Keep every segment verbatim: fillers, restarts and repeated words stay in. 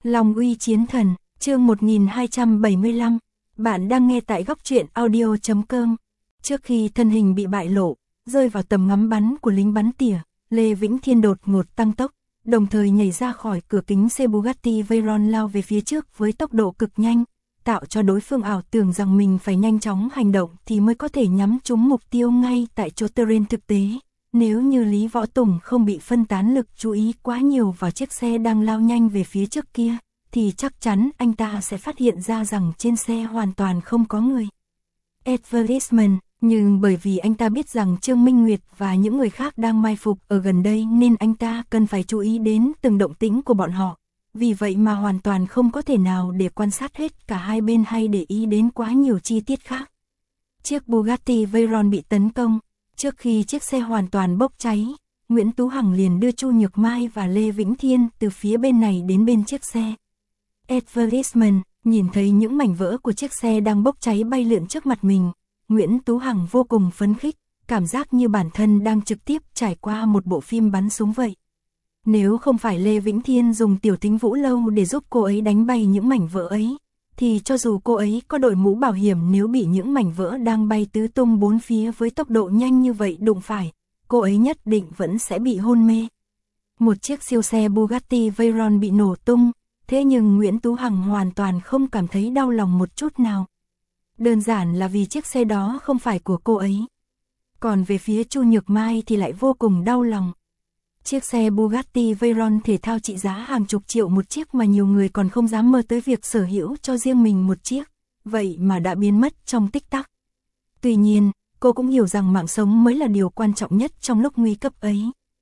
Long uy chiến thần, chương một nghìn hai trăm bảy mươi lăm, bạn đang nghe tại góc truyện audio chấm com. Trước khi thân hình bị bại lộ, rơi vào tầm ngắm bắn của lính bắn tỉa, Lê Vĩnh Thiên đột ngột tăng tốc, đồng thời nhảy ra khỏi cửa kính xe Bugatti Veyron lao về phía trước với tốc độ cực nhanh, tạo cho đối phương ảo tưởng rằng mình phải nhanh chóng hành động thì mới có thể nhắm trúng mục tiêu ngay tại chỗ terrain thực tế. Nếu như Lý Võ Tùng không bị phân tán lực chú ý quá nhiều vào chiếc xe đang lao nhanh về phía trước kia, thì chắc chắn anh ta sẽ phát hiện ra rằng trên xe hoàn toàn không có người. Advertisement, nhưng bởi vì anh ta biết rằng Trương Minh Nguyệt và những người khác đang mai phục ở gần đây nên anh ta cần phải chú ý đến từng động tĩnh của bọn họ. Vì vậy mà hoàn toàn không có thể nào để quan sát hết cả hai bên hay để ý đến quá nhiều chi tiết khác. Chiếc Bugatti Veyron bị tấn công. Trước khi chiếc xe hoàn toàn bốc cháy, Nguyễn Tú Hằng liền đưa Chu Nhược Mai và Lê Vĩnh Thiên từ phía bên này đến bên chiếc xe. Advertisement, nhìn thấy những mảnh vỡ của chiếc xe đang bốc cháy bay lượn trước mặt mình, Nguyễn Tú Hằng vô cùng phấn khích, cảm giác như bản thân đang trực tiếp trải qua một bộ phim bắn súng vậy. Nếu không phải Lê Vĩnh Thiên dùng tiểu tính vũ lâu để giúp cô ấy đánh bay những mảnh vỡ ấy, thì cho dù cô ấy có đội mũ bảo hiểm, nếu bị những mảnh vỡ đang bay tứ tung bốn phía với tốc độ nhanh như vậy đụng phải, cô ấy nhất định vẫn sẽ bị hôn mê. Một chiếc siêu xe Bugatti Veyron bị nổ tung, thế nhưng Nguyễn Tú Hằng hoàn toàn không cảm thấy đau lòng một chút nào. Đơn giản là vì chiếc xe đó không phải của cô ấy. Còn về phía Chu Nhược Mai thì lại vô cùng đau lòng. Chiếc xe Bugatti Veyron thể thao trị giá hàng chục triệu một chiếc mà nhiều người còn không dám mơ tới việc sở hữu cho riêng mình một chiếc, vậy mà đã biến mất trong tích tắc. Tuy nhiên, cô cũng hiểu rằng mạng sống mới là điều quan trọng nhất trong lúc nguy cấp ấy.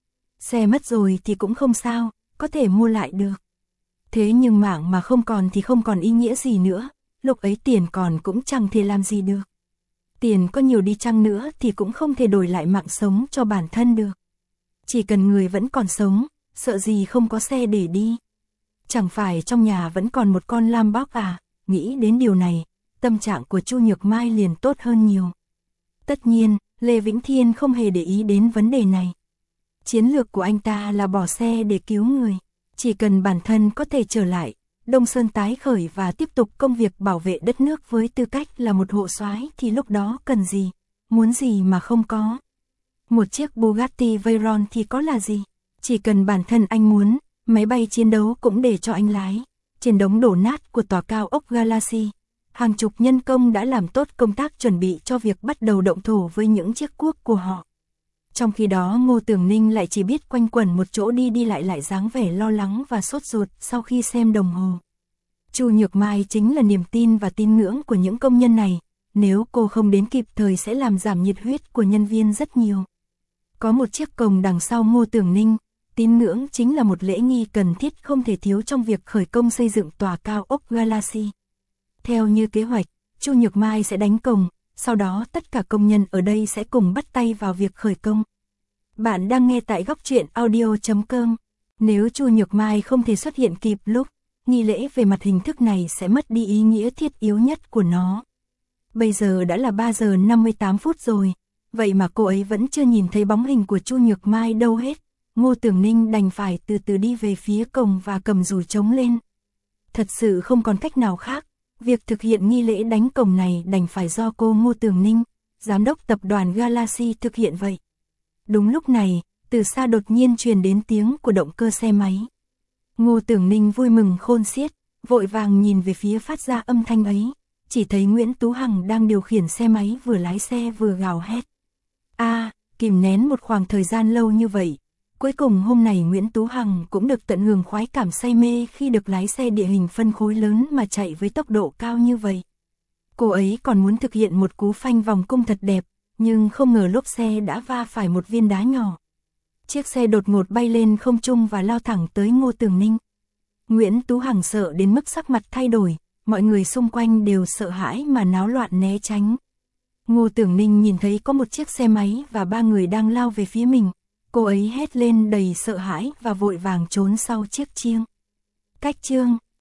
Xe mất rồi thì cũng không sao, có thể mua lại được. Thế nhưng mạng mà không còn thì không còn ý nghĩa gì nữa, lúc ấy tiền còn cũng chẳng thể làm gì được. Tiền có nhiều đi chăng nữa thì cũng không thể đổi lại mạng sống cho bản thân được. Chỉ cần người vẫn còn sống, sợ gì không có xe để đi. Chẳng phải trong nhà vẫn còn một con lam bóc à? Nghĩ đến điều này, tâm trạng của Chu Nhược Mai liền tốt hơn nhiều. Tất nhiên, Lê Vĩnh Thiên không hề để ý đến vấn đề này. Chiến lược của anh ta là bỏ xe để cứu người. Chỉ cần bản thân có thể trở lại, Đông Sơn tái khởi và tiếp tục công việc bảo vệ đất nước với tư cách là một hộ soái thì lúc đó cần gì, muốn gì mà không có. Một chiếc Bugatti Veyron thì có là gì? Chỉ cần bản thân anh muốn, máy bay chiến đấu cũng để cho anh lái. Trên đống đổ nát của tòa cao ốc Galaxy, hàng chục nhân công đã làm tốt công tác chuẩn bị cho việc bắt đầu động thổ với những chiếc cuốc của họ. Trong khi đó Ngô Tưởng Ninh lại chỉ biết quanh quẩn một chỗ đi đi lại lại, dáng vẻ lo lắng và sốt ruột sau khi xem đồng hồ. Chu Nhược Mai chính là niềm tin và tín ngưỡng của những công nhân này, nếu cô không đến kịp thời sẽ làm giảm nhiệt huyết của nhân viên rất nhiều. Có một chiếc cồng đằng sau Ngô Tưởng Ninh, tín ngưỡng chính là một lễ nghi cần thiết không thể thiếu trong việc khởi công xây dựng tòa cao ốc Galaxy. Theo như kế hoạch, Chu Nhược Mai sẽ đánh cồng, sau đó tất cả công nhân ở đây sẽ cùng bắt tay vào việc khởi công. Bạn đang nghe tại góc truyện audio chấm com. Nếu Chu Nhược Mai không thể xuất hiện kịp lúc, nghi lễ về mặt hình thức này sẽ mất đi ý nghĩa thiết yếu nhất của nó. Bây giờ đã là ba giờ năm mươi tám phút rồi, vậy mà cô ấy vẫn chưa nhìn thấy bóng hình của Chu Nhược Mai đâu hết. Ngô Tưởng Ninh đành phải từ từ đi về phía cổng và cầm dùi trống lên. Thật sự không còn cách nào khác, việc thực hiện nghi lễ đánh cổng này đành phải do cô Ngô Tưởng Ninh, giám đốc tập đoàn Galaxy thực hiện vậy. Đúng lúc này, từ xa đột nhiên truyền đến tiếng của động cơ xe máy. Ngô Tưởng Ninh vui mừng khôn xiết, vội vàng nhìn về phía phát ra âm thanh ấy, chỉ thấy Nguyễn Tú Hằng đang điều khiển xe máy vừa lái xe vừa gào hét. A, à, kìm nén một khoảng thời gian lâu như vậy, cuối cùng hôm nay Nguyễn Tú Hằng cũng được tận hưởng khoái cảm say mê khi được lái xe địa hình phân khối lớn mà chạy với tốc độ cao như vậy. Cô ấy còn muốn thực hiện một cú phanh vòng cung thật đẹp, nhưng không ngờ lốp xe đã va phải một viên đá nhỏ. Chiếc xe đột ngột bay lên không trung và lao thẳng tới Ngô Tưởng Ninh. Nguyễn Tú Hằng sợ đến mức sắc mặt thay đổi, mọi người xung quanh đều sợ hãi mà náo loạn né tránh. Ngô Tưởng Ninh nhìn thấy có một chiếc xe máy và ba người đang lao về phía mình, cô ấy hét lên đầy sợ hãi và vội vàng trốn sau chiếc chiêng. Cách chương,